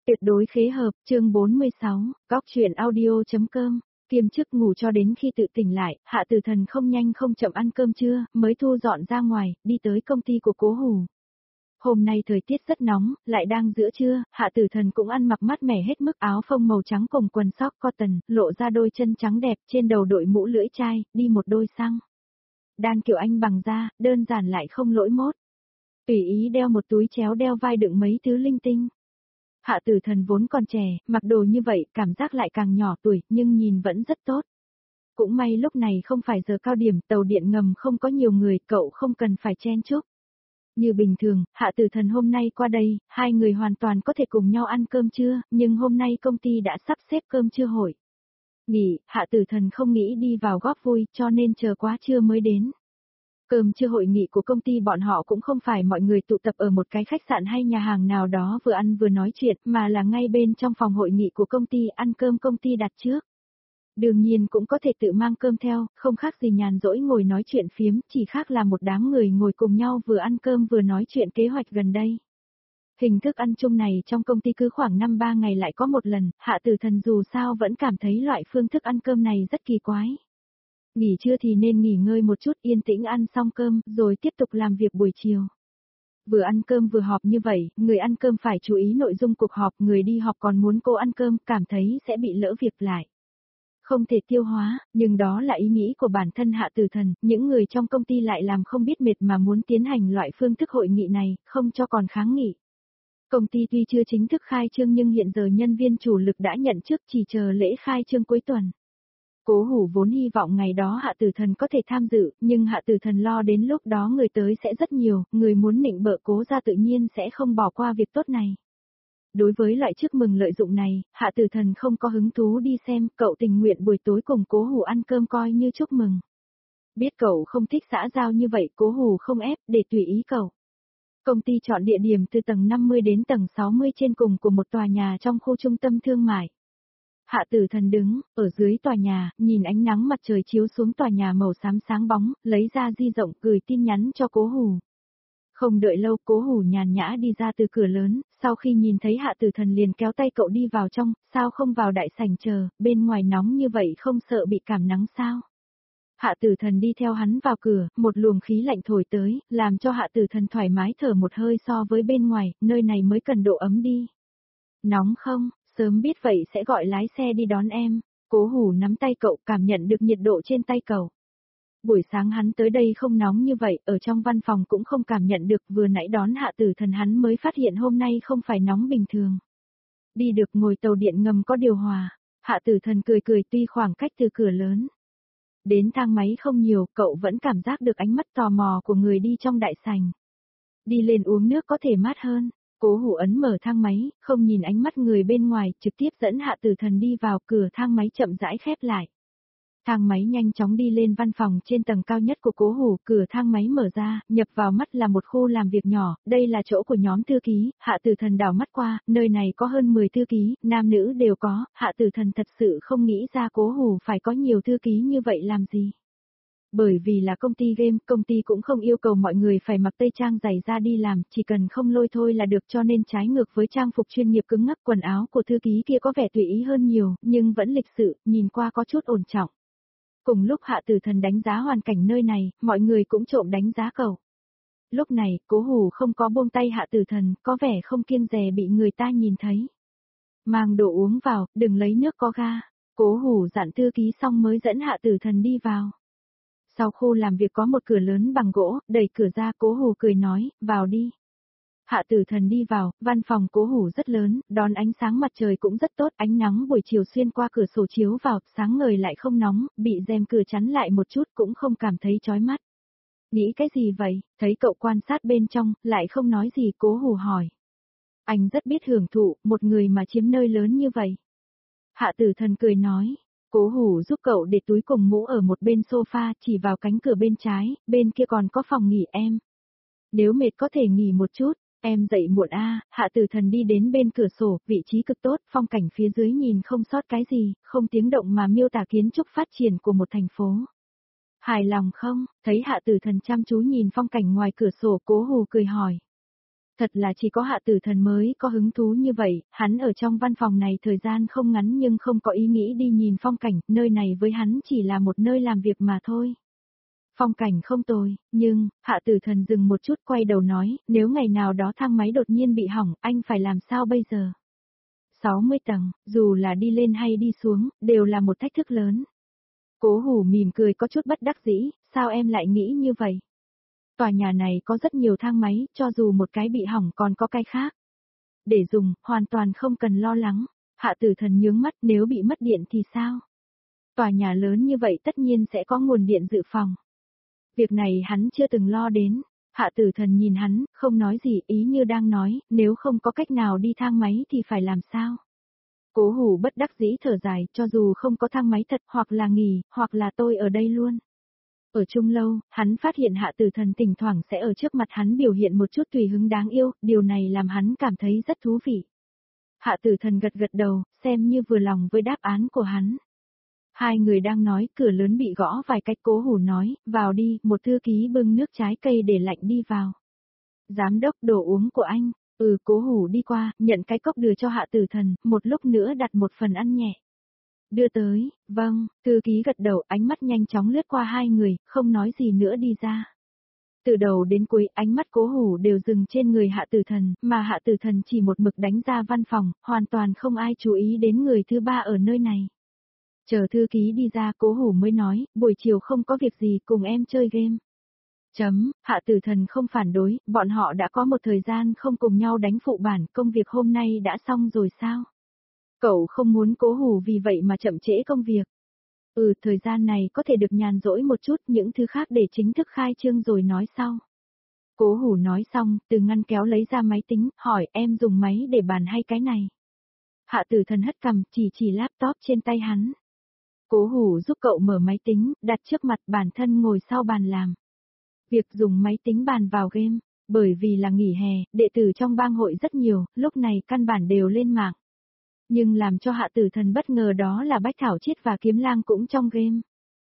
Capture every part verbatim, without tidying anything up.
Tuyệt đối khế hợp, chương bốn mươi sáu, góc truyện audio.com, kiêm chức ngủ cho đến khi tự tỉnh lại, Hạ Tử Thần không nhanh không chậm ăn cơm trưa, mới thu dọn ra ngoài, đi tới công ty của Cố Hủ. Hôm nay thời tiết rất nóng, lại đang giữa trưa, Hạ Tử Thần cũng ăn mặc mát mẻ hết mức, áo phông màu trắng cùng quần sóc cotton, lộ ra đôi chân trắng đẹp, trên đầu đội mũ lưỡi chai, đi một đôi xăng đan kiểu anh bằng da, đơn giản lại không lỗi mốt. Tùy ý đeo một túi chéo đeo vai đựng mấy thứ linh tinh. Hạ Tử Thần vốn còn trẻ, mặc đồ như vậy, cảm giác lại càng nhỏ tuổi, nhưng nhìn vẫn rất tốt. Cũng may lúc này không phải giờ cao điểm, tàu điện ngầm không có nhiều người, cậu không cần phải chen chúc. Như bình thường, Hạ Tử Thần hôm nay qua đây, hai người hoàn toàn có thể cùng nhau ăn cơm trưa, nhưng hôm nay công ty đã sắp xếp cơm trưa hội. Nghỉ, Hạ Tử Thần không nghĩ đi vào góp vui, cho nên chờ quá trưa mới đến. Cơm trưa hội nghị của công ty bọn họ cũng không phải mọi người tụ tập ở một cái khách sạn hay nhà hàng nào đó vừa ăn vừa nói chuyện, mà là ngay bên trong phòng hội nghị của công ty, ăn cơm công ty đặt trước. Đương nhiên cũng có thể tự mang cơm theo, không khác gì nhàn rỗi ngồi nói chuyện phiếm, chỉ khác là một đám người ngồi cùng nhau vừa ăn cơm vừa nói chuyện kế hoạch gần đây. Hình thức ăn chung này trong công ty cứ khoảng năm ba ngày lại có một lần, Hạ Tử Thần dù sao vẫn cảm thấy loại phương thức ăn cơm này rất kỳ quái. Nghỉ trưa thì nên nghỉ ngơi một chút, yên tĩnh ăn xong cơm, rồi tiếp tục làm việc buổi chiều. Vừa ăn cơm vừa họp như vậy, người ăn cơm phải chú ý nội dung cuộc họp, người đi họp còn muốn cô ăn cơm, cảm thấy sẽ bị lỡ việc lại. Không thể tiêu hóa, nhưng đó là ý nghĩ của bản thân Hạ Tử Thần, những người trong công ty lại làm không biết mệt mà muốn tiến hành loại phương thức hội nghị này, không cho còn kháng nghị. Công ty tuy chưa chính thức khai trương nhưng hiện giờ nhân viên chủ lực đã nhận chức, chỉ chờ lễ khai trương cuối tuần. Cố Hủ vốn hy vọng ngày đó Hạ Tử Thần có thể tham dự, nhưng Hạ Tử Thần lo đến lúc đó người tới sẽ rất nhiều, người muốn nịnh bợ Cố gia tự nhiên sẽ không bỏ qua việc tốt này. Đối với loại chúc mừng lợi dụng này, Hạ Tử Thần không có hứng thú đi xem, cậu tình nguyện buổi tối cùng Cố Hủ ăn cơm coi như chúc mừng. Biết cậu không thích xã giao như vậy, Cố Hủ không ép, để tùy ý cậu. Công ty chọn địa điểm từ tầng năm mươi đến tầng sáu mươi trên cùng của một tòa nhà trong khu trung tâm thương mại. Hạ Tử Thần đứng, ở dưới tòa nhà, nhìn ánh nắng mặt trời chiếu xuống tòa nhà màu xám sáng bóng, lấy ra di động gửi tin nhắn cho Cố Hủ. Không đợi lâu, Cố Hủ nhàn nhã đi ra từ cửa lớn, sau khi nhìn thấy Hạ Tử Thần liền kéo tay cậu đi vào trong, sao không vào đại sảnh chờ, bên ngoài nóng như vậy không sợ bị cảm nắng sao? Hạ Tử Thần đi theo hắn vào cửa, một luồng khí lạnh thổi tới, làm cho Hạ Tử Thần thoải mái thở một hơi so với bên ngoài, nơi này mới cần độ ấm đi. Nóng không? Sớm biết vậy sẽ gọi lái xe đi đón em. Cố Hủ nắm tay cậu, cảm nhận được nhiệt độ trên tay cậu. Buổi sáng hắn tới đây không nóng như vậy, ở trong văn phòng cũng không cảm nhận được, vừa nãy đón Hạ Tử Thần hắn mới phát hiện hôm nay không phải nóng bình thường. Đi được ngồi tàu điện ngầm có điều hòa. Hạ Tử Thần cười cười, tuy khoảng cách từ cửa lớn đến thang máy không nhiều, cậu vẫn cảm giác được ánh mắt tò mò của người đi trong đại sảnh. Đi lên uống nước có thể mát hơn. Cố Hủ ấn mở thang máy, không nhìn ánh mắt người bên ngoài, trực tiếp dẫn Hạ Tử Thần đi vào, cửa thang máy chậm rãi khép lại. Thang máy nhanh chóng đi lên văn phòng trên tầng cao nhất của Cố Hủ, cửa thang máy mở ra, nhập vào mắt là một khu làm việc nhỏ, đây là chỗ của nhóm thư ký. Hạ Tử Thần đảo mắt qua, nơi này có hơn mười thư ký, nam nữ đều có, Hạ Tử Thần thật sự không nghĩ ra Cố Hủ phải có nhiều thư ký như vậy làm gì. Bởi vì là công ty game, công ty cũng không yêu cầu mọi người phải mặc tây trang giày ra đi làm, chỉ cần không lôi thôi là được, cho nên trái ngược với trang phục chuyên nghiệp cứng ngắc, quần áo của thư ký kia có vẻ tùy ý hơn nhiều, nhưng vẫn lịch sự, nhìn qua có chút ổn trọng. Cùng lúc Hạ Tử Thần đánh giá hoàn cảnh nơi này, mọi người cũng trộm đánh giá cậu. Lúc này, Cố Hủ không có buông tay Hạ Tử Thần, có vẻ không kiêng dè bị người ta nhìn thấy. Mang đồ uống vào, đừng lấy nước có ga. Cố Hủ dặn thư ký xong mới dẫn Hạ Tử Thần đi vào. Sau khu làm việc có một cửa lớn bằng gỗ, đẩy cửa ra, Cố Hủ cười nói, vào đi. Hạ Tử Thần đi vào, văn phòng Cố Hủ rất lớn, đón ánh sáng mặt trời cũng rất tốt, ánh nắng buổi chiều xuyên qua cửa sổ chiếu vào, sáng ngời lại không nóng, bị rèm cửa chắn lại một chút cũng không cảm thấy chói mắt. Nghĩ cái gì vậy? Thấy cậu quan sát bên trong, lại không nói gì, Cố Hủ hỏi. Anh rất biết hưởng thụ, một người mà chiếm nơi lớn như vậy. Hạ Tử Thần cười nói. Cố Hủ giúp cậu để túi cùng mũ ở một bên sofa, chỉ vào cánh cửa bên trái, bên kia còn có phòng nghỉ em. Nếu mệt có thể nghỉ một chút, em dậy muộn a. À. Hạ Tử Thần đi đến bên cửa sổ, vị trí cực tốt, phong cảnh phía dưới nhìn không sót cái gì, không tiếng động mà miêu tả kiến trúc phát triển của một thành phố. Hài lòng không? Thấy Hạ Tử Thần chăm chú nhìn phong cảnh ngoài cửa sổ, Cố Hủ cười hỏi. Thật là chỉ có Hạ Tử Thần mới có hứng thú như vậy, hắn ở trong văn phòng này thời gian không ngắn nhưng không có ý nghĩ đi nhìn phong cảnh, nơi này với hắn chỉ là một nơi làm việc mà thôi. Phong cảnh không tồi, nhưng, Hạ Tử Thần dừng một chút quay đầu nói, nếu ngày nào đó thang máy đột nhiên bị hỏng, anh phải làm sao bây giờ? sáu mươi tầng, dù là đi lên hay đi xuống, đều là một thách thức lớn. Cố Hủ mỉm cười có chút bất đắc dĩ, sao em lại nghĩ như vậy? Tòa nhà này có rất nhiều thang máy, cho dù một cái bị hỏng còn có cái khác. Để dùng, hoàn toàn không cần lo lắng. Hạ Tử Thần nhướng mắt, nếu bị mất điện thì sao? Tòa nhà lớn như vậy tất nhiên sẽ có nguồn điện dự phòng. Việc này hắn chưa từng lo đến. Hạ Tử Thần nhìn hắn, không nói gì, ý như đang nói, nếu không có cách nào đi thang máy thì phải làm sao? Cố Hủ bất đắc dĩ thở dài, cho dù không có thang máy thật, hoặc là nghỉ, hoặc là tôi ở đây luôn. Ở chung lâu, hắn phát hiện Hạ Tử Thần thỉnh thoảng sẽ ở trước mặt hắn biểu hiện một chút tùy hứng đáng yêu, điều này làm hắn cảm thấy rất thú vị. Hạ Tử Thần gật gật đầu, xem như vừa lòng với đáp án của hắn. Hai người đang nói, cửa lớn bị gõ vài cách. Cố Hủ nói, vào đi, một thư ký bưng nước trái cây để lạnh đi vào. Giám đốc, đồ uống của anh. Ừ, Cố Hủ đi qua, nhận cái cốc đưa cho Hạ Tử Thần, một lúc nữa đặt một phần ăn nhẹ. Đưa tới, vâng, thư ký gật đầu, ánh mắt nhanh chóng lướt qua hai người, không nói gì nữa đi ra. Từ đầu đến cuối, ánh mắt Cố Hủ đều dừng trên người Hạ Tử Thần, mà Hạ Tử Thần chỉ một mực đánh ra văn phòng, hoàn toàn không ai chú ý đến người thứ ba ở nơi này. Chờ thư ký đi ra, Cố Hủ mới nói, buổi chiều không có việc gì, cùng em chơi game. Chấm, Hạ Tử Thần không phản đối, bọn họ đã có một thời gian không cùng nhau đánh phụ bản, công việc hôm nay đã xong rồi sao? Cậu không muốn Cố Hủ vì vậy mà chậm trễ công việc. Ừ, thời gian này có thể được nhàn rỗi một chút, những thứ khác để chính thức khai trương rồi nói sau. Cố Hủ nói xong, từ ngăn kéo lấy ra máy tính, hỏi em dùng máy để bàn hay cái này? Hạ Tử Thần hất cằm, chỉ chỉ laptop trên tay hắn. Cố Hủ giúp cậu mở máy tính, đặt trước mặt, bản thân ngồi sau bàn làm. Việc dùng máy tính bàn vào game, bởi vì là nghỉ hè, đệ tử trong bang hội rất nhiều, lúc này căn bản đều lên mạng. Nhưng làm cho Hạ Tử Thần bất ngờ đó là Bách Thảo Chiết và Kiếm Lang cũng trong game.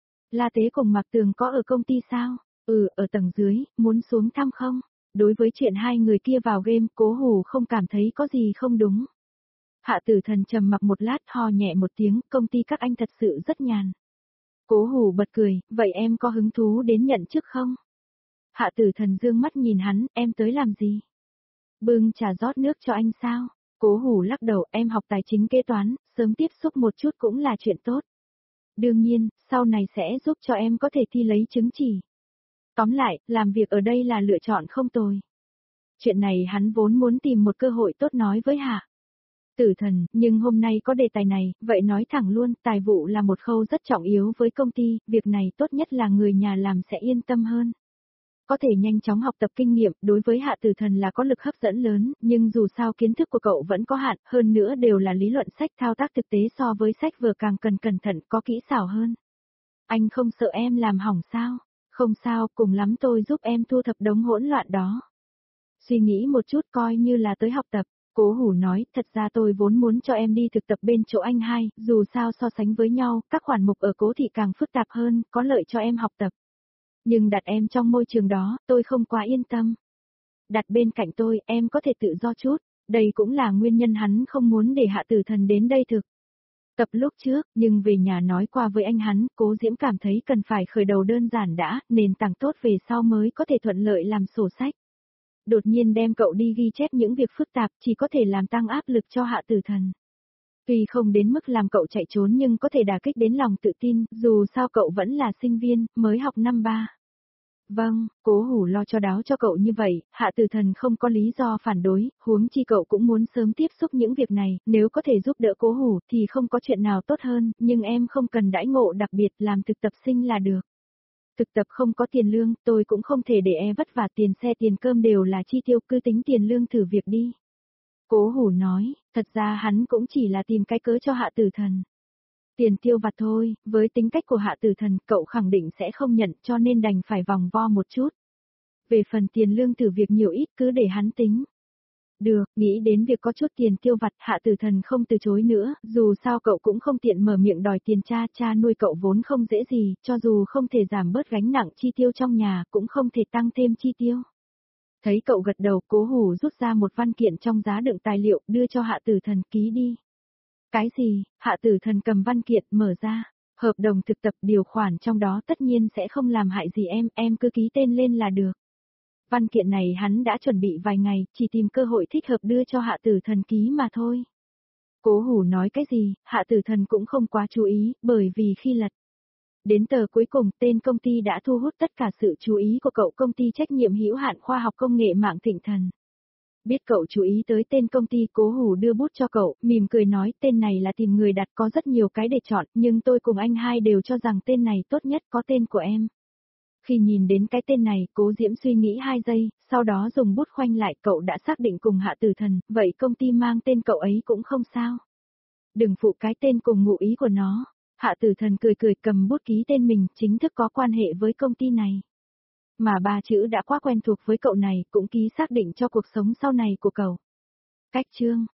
La Tế cùng Mạc Tường có ở công ty sao? Ừ, ở tầng dưới, muốn xuống thăm không? Đối với chuyện hai người kia vào game, Cố Hủ không cảm thấy có gì không đúng. Hạ Tử Thần trầm mặc một lát, ho nhẹ một tiếng, công ty các anh thật sự rất nhàn. Cố Hủ bật cười, vậy em có hứng thú đến nhận chức không? Hạ Tử Thần dương mắt nhìn hắn, em tới làm gì? Bưng trà rót nước cho anh sao? Cố Hủ lắc đầu, em học tài chính kế toán, sớm tiếp xúc một chút cũng là chuyện tốt. Đương nhiên, sau này sẽ giúp cho em có thể thi lấy chứng chỉ. Tóm lại, làm việc ở đây là lựa chọn không tồi. Chuyện này hắn vốn muốn tìm một cơ hội tốt nói với Hạ Tử Thần, nhưng hôm nay có đề tài này, vậy nói thẳng luôn, tài vụ là một khâu rất trọng yếu với công ty, việc này tốt nhất là người nhà làm sẽ yên tâm hơn. Có thể nhanh chóng học tập kinh nghiệm, đối với Hạ Tử Thần là có lực hấp dẫn lớn, nhưng dù sao kiến thức của cậu vẫn có hạn, hơn nữa đều là lý luận sách, thao tác thực tế so với sách vừa càng cần cẩn thận, có kỹ xảo hơn. Anh không sợ em làm hỏng sao? Không sao, cùng lắm tôi giúp em thu thập đống hỗn loạn đó. Suy nghĩ một chút coi như là tới học tập. Cố Hủ nói, thật ra tôi vốn muốn cho em đi thực tập bên chỗ anh hai, dù sao so sánh với nhau, các khoản mục ở Cố thị càng phức tạp hơn, có lợi cho em học tập. Nhưng đặt em trong môi trường đó, tôi không quá yên tâm. Đặt bên cạnh tôi, em có thể tự do chút, đây cũng là nguyên nhân hắn không muốn để Hạ Tử Thần đến đây thực tập lúc trước, nhưng về nhà nói qua với anh hắn, Cố Diễm cảm thấy cần phải khởi đầu đơn giản đã, nền tảng tốt về sau mới có thể thuận lợi làm sổ sách. Đột nhiên đem cậu đi ghi chép những việc phức tạp chỉ có thể làm tăng áp lực cho Hạ Tử Thần. Tuy không đến mức làm cậu chạy trốn nhưng có thể đả kích đến lòng tự tin, dù sao cậu vẫn là sinh viên, mới học năm ba. Vâng, Cố Hủ lo cho đáo cho cậu như vậy, Hạ Tử Thần không có lý do phản đối, huống chi cậu cũng muốn sớm tiếp xúc những việc này, nếu có thể giúp đỡ Cố Hủ thì không có chuyện nào tốt hơn, nhưng em không cần đãi ngộ đặc biệt làm thực tập sinh là được. Thực tập không có tiền lương, tôi cũng không thể để e vất vả, tiền xe tiền cơm đều là chi tiêu, cứ tính tiền lương thử việc đi. Cố Hủ nói, thật ra hắn cũng chỉ là tìm cái cớ cho Hạ Tử Thần. Tiền tiêu vặt thôi, với tính cách của Hạ Tử Thần, cậu khẳng định sẽ không nhận cho nên đành phải vòng vo một chút. Về phần tiền lương thử việc nhiều ít cứ để hắn tính. Được, nghĩ đến việc có chút tiền tiêu vặt, Hạ Tử Thần không từ chối nữa, dù sao cậu cũng không tiện mở miệng đòi tiền cha, cha nuôi cậu vốn không dễ gì, cho dù không thể giảm bớt gánh nặng chi tiêu trong nhà, cũng không thể tăng thêm chi tiêu. Thấy cậu gật đầu, Cố Hủ rút ra một văn kiện trong giá đựng tài liệu, đưa cho Hạ Tử Thần ký đi. Cái gì? Hạ Tử Thần cầm văn kiện, mở ra. Hợp đồng thực tập, điều khoản trong đó tất nhiên sẽ không làm hại gì em, em cứ ký tên lên là được. Văn kiện này hắn đã chuẩn bị vài ngày, chỉ tìm cơ hội thích hợp đưa cho Hạ Tử Thần ký mà thôi. Cố Hủ nói cái gì, Hạ Tử Thần cũng không quá chú ý, bởi vì khi lật đến tờ cuối cùng, tên công ty đã thu hút tất cả sự chú ý của cậu, công ty trách nhiệm hữu hạn khoa học công nghệ mạng Thịnh Thần. Biết cậu chú ý tới tên công ty, Cố Hủ đưa bút cho cậu, mỉm cười nói, tên này là tìm người đặt, có rất nhiều cái để chọn, nhưng tôi cùng anh hai đều cho rằng tên này tốt nhất, có tên của em. Khi nhìn đến cái tên này, Cố Diễm suy nghĩ hai giây, sau đó dùng bút khoanh lại, cậu đã xác định cùng Hạ Tử Thần, vậy công ty mang tên cậu ấy cũng không sao. Đừng phụ cái tên cùng ngụ ý của nó. Hạ Tử Thần cười cười, cầm bút ký tên mình, chính thức có quan hệ với công ty này. Mà ba chữ đã quá quen thuộc với cậu này, cũng ký xác định cho cuộc sống sau này của cậu. Cách chương